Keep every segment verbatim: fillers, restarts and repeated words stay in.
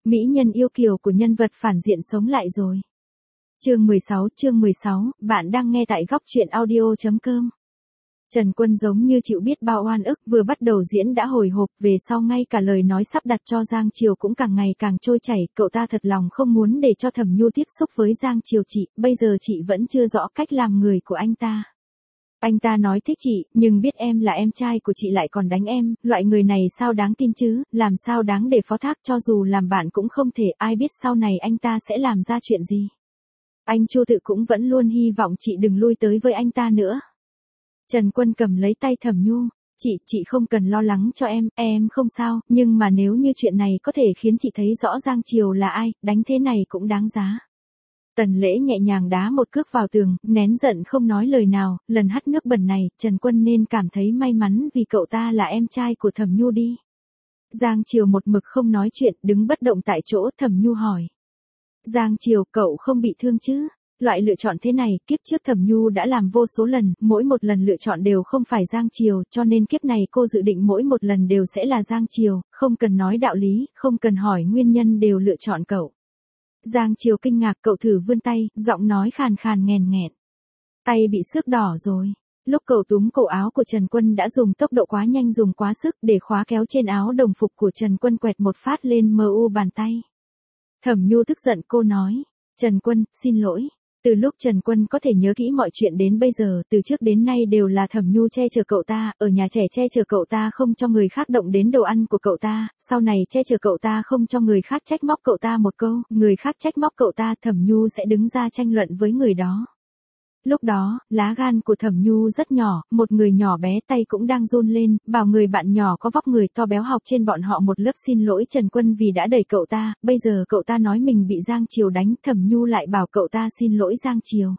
Mỹ nhân yêu kiều của nhân vật phản diện sống lại rồi. Chương mười sáu, chương mười sáu, bạn đang nghe tại góc truyện audio chấm com. Trần Quân giống như chịu biết bao oan ức, vừa bắt đầu diễn đã hồi hộp, về sau ngay cả lời nói sắp đặt cho Giang Triều cũng càng ngày càng trôi chảy, cậu ta thật lòng không muốn để cho Thẩm Nhu tiếp xúc với Giang Triều chị, bây giờ chị vẫn chưa rõ cách làm người của anh ta. Anh ta nói thích chị, nhưng biết em là em trai của chị lại còn đánh em, loại người này sao đáng tin chứ, làm sao đáng để phó thác, cho dù làm bạn cũng không thể, ai biết sau này anh ta sẽ làm ra chuyện gì. Anh Chu Tự cũng vẫn luôn hy vọng chị đừng lui tới với anh ta nữa. Trần Quân cầm lấy tay Thẩm Nhu, chị, chị không cần lo lắng cho em, em không sao, nhưng mà nếu như chuyện này có thể khiến chị thấy rõ Giang Triều là ai, đánh thế này cũng đáng giá. Tần Lễ nhẹ nhàng đá một cước vào tường, nén giận không nói lời nào, lần hắt nước bẩn này, Trần Quân nên cảm thấy may mắn vì cậu ta là em trai của Thẩm Nhu đi. Giang Triều một mực không nói chuyện, đứng bất động tại chỗ, Thẩm Nhu hỏi. Giang Triều, cậu không bị thương chứ? Loại lựa chọn thế này, kiếp trước Thẩm Nhu đã làm vô số lần, mỗi một lần lựa chọn đều không phải Giang Triều, cho nên kiếp này cô dự định mỗi một lần đều sẽ là Giang Triều, không cần nói đạo lý, không cần hỏi nguyên nhân đều lựa chọn cậu. Giang Triều kinh ngạc, cậu thử vươn tay, giọng nói khàn khàn nghèn nghẹn. Tay bị xước đỏ rồi. Lúc cậu túm cổ áo của Trần Quân đã dùng tốc độ quá nhanh, dùng quá sức để khóa kéo trên áo đồng phục của Trần Quân quẹt một phát lên mờ u bàn tay. Thẩm Nhu tức giận, cô nói. Trần Quân, xin lỗi. Từ lúc Trần Quân có thể nhớ kỹ mọi chuyện đến bây giờ, từ trước đến nay đều là Thẩm Nhu che chở cậu ta, ở nhà trẻ che chở cậu ta không cho người khác động đến đồ ăn của cậu ta, sau này che chở cậu ta không cho người khác trách móc cậu ta một câu, người khác trách móc cậu ta, Thẩm Nhu sẽ đứng ra tranh luận với người đó. Lúc đó, lá gan của Thẩm Nhu rất nhỏ, một người nhỏ bé tay cũng đang run lên, bảo người bạn nhỏ có vóc người to béo học trên bọn họ một lớp xin lỗi Trần Quân vì đã đẩy cậu ta, bây giờ cậu ta nói mình bị Giang Triều đánh, Thẩm Nhu lại bảo cậu ta xin lỗi Giang Triều.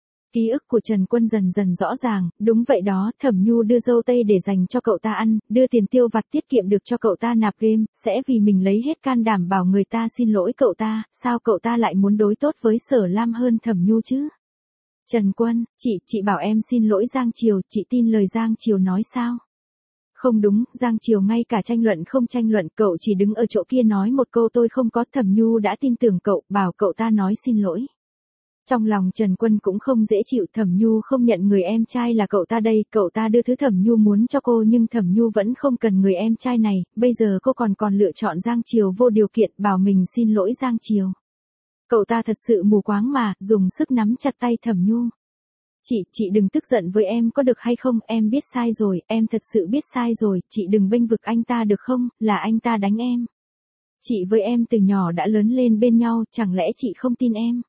Ký ức của Trần Quân dần dần rõ ràng, đúng vậy đó, Thẩm Nhu đưa dâu tây để dành cho cậu ta ăn, đưa tiền tiêu vặt tiết kiệm được cho cậu ta nạp game, sẽ vì mình lấy hết can đảm bảo người ta xin lỗi cậu ta, sao cậu ta lại muốn đối tốt với Sở Lam hơn Thẩm Nhu chứ? Trần Quân, chị, chị bảo em xin lỗi Giang Triều, chị tin lời Giang Triều nói sao? Không đúng, Giang Triều ngay cả tranh luận không tranh luận, cậu chỉ đứng ở chỗ kia nói một câu tôi không có, Thẩm Nhu đã tin tưởng cậu, bảo cậu ta nói xin lỗi. Trong lòng Trần Quân cũng không dễ chịu, Thẩm Nhu không nhận người em trai là cậu ta đây, cậu ta đưa thứ Thẩm Nhu muốn cho cô nhưng Thẩm Nhu vẫn không cần người em trai này, bây giờ cô còn còn lựa chọn Giang Triều vô điều kiện, bảo mình xin lỗi Giang Triều. Cậu ta thật sự mù quáng mà, dùng sức nắm chặt tay Thẩm Nhu. Chị, chị đừng tức giận với em có được hay không, em biết sai rồi, em thật sự biết sai rồi, chị đừng bênh vực anh ta được không, là anh ta đánh em. Chị với em từ nhỏ đã lớn lên bên nhau, chẳng lẽ chị không tin em?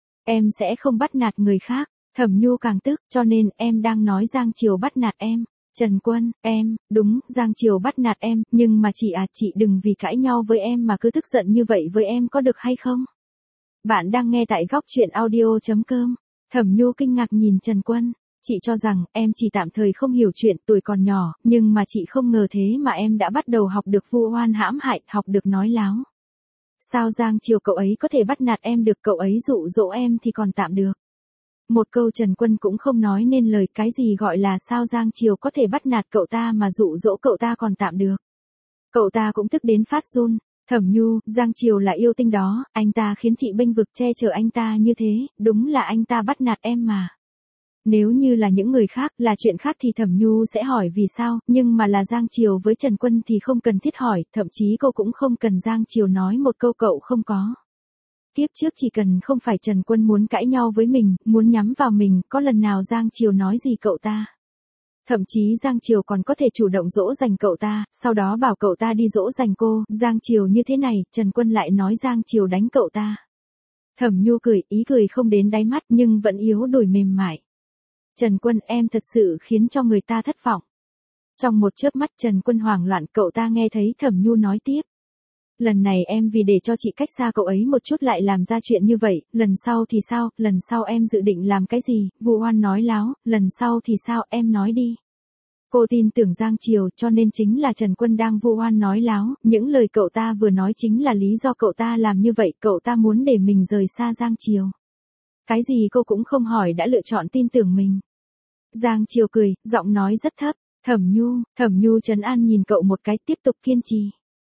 Em sẽ không bắt nạt người khác, Thẩm Nhu càng tức, cho nên em đang nói Giang Triều bắt nạt em. Trần Quân, em, đúng, Giang Triều bắt nạt em, nhưng mà chị à, chị đừng vì cãi nhau với em mà cứ tức giận như vậy với em có được hay không? Bạn đang nghe tại góc truyện audio chấm com. Thẩm Nhu kinh ngạc nhìn Trần Quân. Chị cho rằng em chỉ tạm thời không hiểu chuyện, tuổi còn nhỏ, nhưng mà chị không ngờ thế mà em đã bắt đầu học được vu oan hãm hại, học được nói láo. Sao Giang Triều cậu ấy có thể bắt nạt em được, cậu ấy dụ dỗ em thì còn tạm được. Một câu Trần Quân cũng không nói nên lời, cái gì gọi là sao Giang Triều có thể bắt nạt cậu ta mà dụ dỗ cậu ta còn tạm được. Cậu ta cũng tức đến phát run. Thẩm Nhu, Giang Triều là yêu tinh đó, anh ta khiến chị bênh vực che chở anh ta như thế, đúng là anh ta bắt nạt em mà. Nếu như là những người khác, là chuyện khác thì Thẩm Nhu sẽ hỏi vì sao, nhưng mà là Giang Triều với Trần Quân thì không cần thiết hỏi, thậm chí cô cũng không cần Giang Triều nói một câu cậu không có. Kiếp trước chỉ cần không phải Trần Quân muốn cãi nhau với mình, muốn nhắm vào mình, có lần nào Giang Triều nói gì cậu ta. Thậm chí Giang Triều còn có thể chủ động dỗ dành cậu ta, sau đó bảo cậu ta đi dỗ dành cô, Giang Triều như thế này, Trần Quân lại nói Giang Triều đánh cậu ta. Thẩm Nhu cười, ý cười không đến đáy mắt nhưng vẫn yếu đuổi mềm mại. Trần Quân, em thật sự khiến cho người ta thất vọng. Trong một chớp mắt Trần Quân hoảng loạn, cậu ta nghe thấy Thẩm Nhu nói tiếp. Lần này em vì để cho chị cách xa cậu ấy một chút lại làm ra chuyện như vậy, lần sau thì sao, lần sau em dự định làm cái gì, vu oan nói láo, lần sau thì sao, em nói đi. Cô tin tưởng Giang Triều cho nên chính là Trần Quân đang vu oan nói láo, những lời cậu ta vừa nói chính là lý do cậu ta làm như vậy, cậu ta muốn để mình rời xa Giang Triều. Cái gì cô cũng không hỏi đã lựa chọn tin tưởng mình. Giang Triều cười, giọng nói rất thấp, Thẩm Nhu, Thẩm Nhu trấn an nhìn cậu một cái, tiếp tục kiên trì.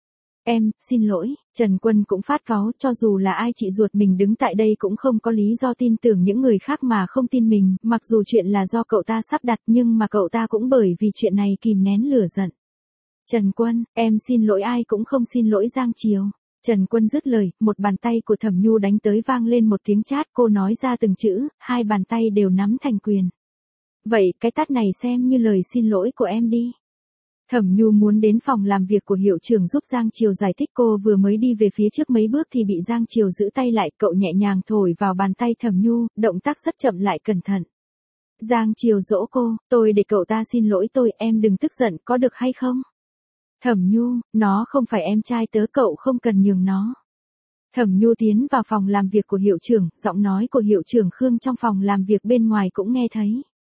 Em, xin lỗi, Trần Quân cũng phát cáu, cho dù là ai chị ruột mình đứng tại đây cũng không có lý do tin tưởng những người khác mà không tin mình, mặc dù chuyện là do cậu ta sắp đặt nhưng mà cậu ta cũng bởi vì chuyện này kìm nén lửa giận. Trần Quân, em xin lỗi ai cũng không xin lỗi Giang Triều. Trần Quân dứt lời, một bàn tay của Thẩm Nhu đánh tới vang lên một tiếng chát, cô nói ra từng chữ, hai bàn tay đều nắm thành quyền. Vậy cái tát này xem như lời xin lỗi của em đi. Thẩm Nhu muốn đến phòng làm việc của hiệu trưởng giúp Giang Triều giải thích, cô vừa mới đi về phía trước mấy bước thì bị Giang Triều giữ tay lại, cậu nhẹ nhàng thổi vào bàn tay Thẩm Nhu, động tác rất chậm lại cẩn thận. Giang Triều dỗ cô, tôi để cậu ta xin lỗi tôi, em đừng tức giận, có được hay không? Thẩm Nhu, nó không phải em trai tớ, cậu không cần nhường nó. Thẩm Nhu tiến vào phòng làm việc của hiệu trưởng, giọng nói của hiệu trưởng Khương trong phòng làm việc bên ngoài cũng nghe thấy.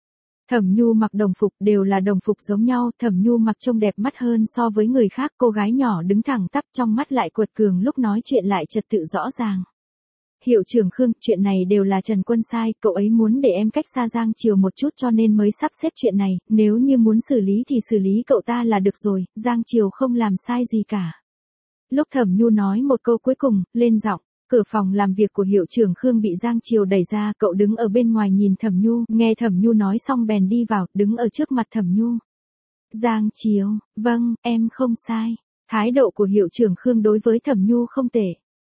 Thẩm Nhu mặc đồng phục, đều là đồng phục giống nhau, Thẩm Nhu mặc trông đẹp mắt hơn so với người khác, cô gái nhỏ đứng thẳng tắp trong mắt lại cuột cường, lúc nói chuyện lại trật tự rõ ràng. Hiệu trưởng Khương, chuyện này đều là Trần Quân sai, cậu ấy muốn để em cách xa Giang Triều một chút cho nên mới sắp xếp chuyện này, nếu như muốn xử lý thì xử lý cậu ta là được rồi, Giang Triều không làm sai gì cả. Lúc Thẩm Nhu nói một câu cuối cùng, lên giọng, cửa phòng làm việc của hiệu trưởng Khương bị Giang Triều đẩy ra, cậu đứng ở bên ngoài nhìn Thẩm Nhu, nghe Thẩm Nhu nói xong bèn đi vào, đứng ở trước mặt Thẩm Nhu. Giang Triều, vâng, em không sai. Thái độ của hiệu trưởng Khương đối với Thẩm Nhu không tệ.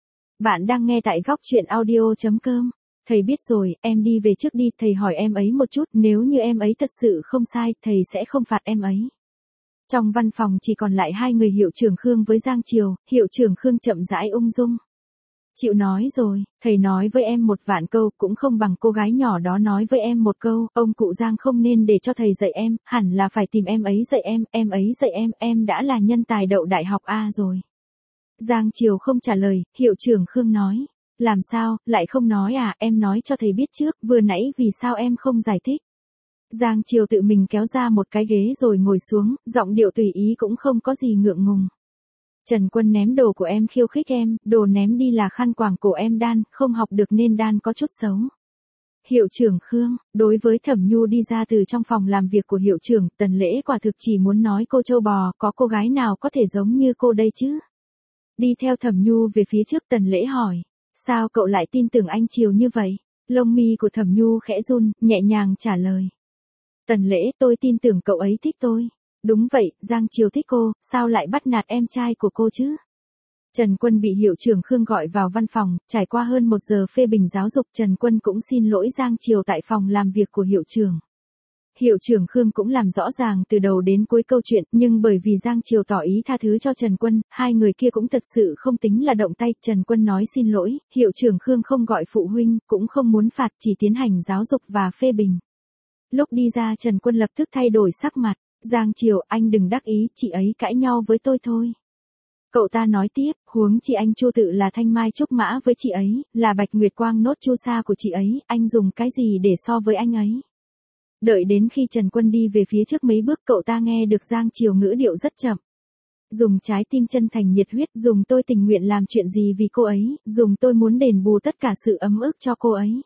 Bạn đang nghe tại góc truyện audio chấm com. Thầy biết rồi, em đi về trước đi, thầy hỏi em ấy một chút, nếu như em ấy thật sự không sai, thầy sẽ không phạt em ấy. Trong văn phòng chỉ còn lại hai người, hiệu trưởng Khương với Giang Triều, hiệu trưởng Khương chậm rãi ung dung. Chịu nói rồi, thầy nói với em một vạn câu cũng không bằng cô gái nhỏ đó nói với em một câu, ông cụ Giang không nên để cho thầy dạy em, hẳn là phải tìm em ấy dạy em, em ấy dạy em, em đã là nhân tài đậu đại học A rồi. Giang Triều không trả lời, hiệu trưởng Khương nói, làm sao, lại không nói à, em nói cho thầy biết trước, vừa nãy vì sao em không giải thích. Giang Triều tự mình kéo ra một cái ghế rồi ngồi xuống, giọng điệu tùy ý cũng không có gì ngượng ngùng. Trần Quân ném đồ của em khiêu khích em, đồ ném đi là khăn quàng cổ em đan, không học được nên đan có chút xấu. Hiệu trưởng Khương, đối với Thẩm Nhu đi ra từ trong phòng làm việc của hiệu trưởng, Tần Lễ quả thực chỉ muốn nói cô trâu bò, có cô gái nào có thể giống như cô đây chứ? Đi theo Thẩm Nhu về phía trước, Tần Lễ hỏi, sao cậu lại tin tưởng anh Triều như vậy? Lông mi của Thẩm Nhu khẽ run, nhẹ nhàng trả lời. Tần Lễ, tôi tin tưởng cậu ấy thích tôi. Đúng vậy, Giang Triều thích cô, sao lại bắt nạt em trai của cô chứ? Trần Quân bị hiệu trưởng Khương gọi vào văn phòng, trải qua hơn một giờ phê bình giáo dục, Trần Quân cũng xin lỗi Giang Triều tại phòng làm việc của hiệu trưởng. Hiệu trưởng Khương cũng làm rõ ràng từ đầu đến cuối câu chuyện, nhưng bởi vì Giang Triều tỏ ý tha thứ cho Trần Quân, hai người kia cũng thật sự không tính là động tay, Trần Quân nói xin lỗi, hiệu trưởng Khương không gọi phụ huynh, cũng không muốn phạt, chỉ tiến hành giáo dục và phê bình. Lúc đi ra Trần Quân lập tức thay đổi sắc mặt, Giang Triều, anh đừng đắc ý, chị ấy cãi nhau với tôi thôi. Cậu ta nói tiếp, huống chi anh Chu tự là thanh mai trúc mã với chị ấy, là bạch nguyệt quang nốt chu sa của chị ấy, anh dùng cái gì để so với anh ấy? Đợi đến khi Trần Quân đi về phía trước mấy bước, cậu ta nghe được Giang Triều ngữ điệu rất chậm. Dùng trái tim chân thành nhiệt huyết, dùng tôi tình nguyện làm chuyện gì vì cô ấy, dùng tôi muốn đền bù tất cả sự ấm ức cho cô ấy.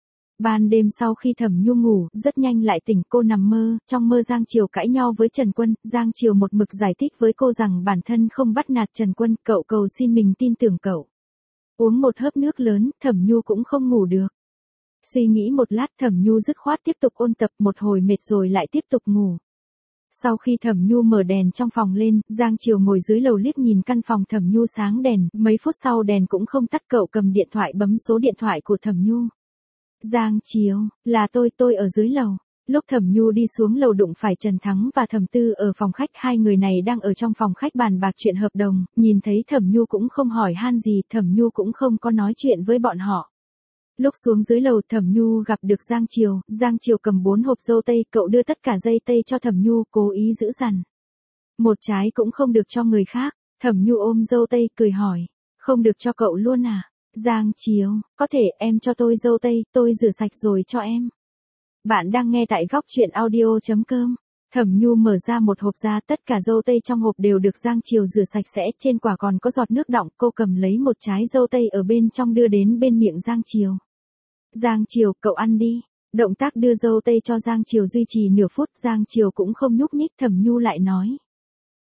Ban đêm sau khi Thẩm Nhu ngủ, rất nhanh lại tỉnh, cô nằm mơ, trong mơ Giang Triều cãi nhau với Trần Quân, Giang Triều một mực giải thích với cô rằng bản thân không bắt nạt Trần Quân, cậu cầu xin mình tin tưởng cậu. Uống một hớp nước lớn, Thẩm Nhu cũng không ngủ được. Suy nghĩ một lát, Thẩm Nhu dứt khoát tiếp tục ôn tập, một hồi mệt rồi lại tiếp tục ngủ. Sau khi Thẩm Nhu mở đèn trong phòng lên, Giang Triều ngồi dưới lầu liếc nhìn căn phòng Thẩm Nhu sáng đèn, mấy phút sau đèn cũng không tắt, cậu cầm điện thoại bấm số điện thoại của Thẩm Nhu. Giang Triều, là tôi, tôi ở dưới lầu. Lúc Thẩm Nhu đi xuống lầu đụng phải Trần Thắng và Thẩm Tư ở phòng khách, hai người này đang ở trong phòng khách bàn bạc chuyện hợp đồng, nhìn thấy Thẩm Nhu cũng không hỏi han gì, Thẩm Nhu cũng không có nói chuyện với bọn họ. Lúc xuống dưới lầu, Thẩm Nhu gặp được Giang Triều, Giang Triều cầm bốn hộp dâu tây, cậu đưa tất cả dây tây cho Thẩm Nhu, cố ý giữ dằn. Một trái cũng không được cho người khác, Thẩm Nhu ôm dâu tây, cười hỏi, không được cho cậu luôn à? Giang Triều, có thể em cho tôi dâu tây, tôi rửa sạch rồi cho em. Bạn đang nghe tại góc truyện audio chấm com. Thẩm Nhu mở ra một hộp ra, tất cả dâu tây trong hộp đều được Giang Triều rửa sạch sẽ, trên quả còn có giọt nước đọng, cô cầm lấy một trái dâu tây ở bên trong đưa đến bên miệng Giang Triều. Giang Triều, cậu ăn đi. Động tác đưa dâu tây cho Giang Triều duy trì nửa phút, Giang Triều cũng không nhúc nhích, Thẩm Nhu lại nói.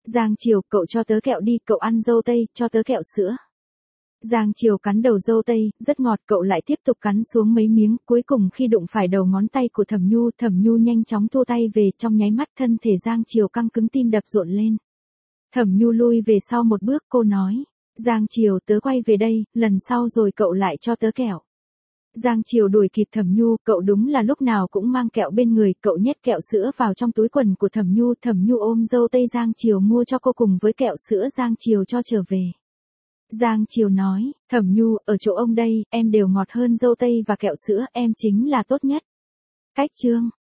Giang Triều, cậu cho tớ kẹo đi, cậu ăn dâu tây, cho tớ kẹo sữa. Giang Triều cắn đầu dâu tây, rất ngọt, cậu lại tiếp tục cắn xuống mấy miếng, cuối cùng khi đụng phải đầu ngón tay của Thẩm Nhu, Thẩm Nhu nhanh chóng thua tay về, trong nháy mắt thân thể Giang Triều căng cứng, tim đập rộn lên. Thẩm Nhu lui về sau một bước, cô nói, Giang Triều, tớ quay về đây, lần sau rồi cậu lại cho tớ kẹo. Giang Triều đuổi kịp Thẩm Nhu, cậu đúng là lúc nào cũng mang kẹo bên người, cậu nhét kẹo sữa vào trong túi quần của Thẩm Nhu, Thẩm Nhu ôm dâu tây Giang Triều mua cho cô cùng với kẹo sữa Giang Triều cho trở về. Giang Triều nói, Thẩm Nhu, ở chỗ ông đây, em đều ngọt hơn dâu tây và kẹo sữa, em chính là tốt nhất. Cách chương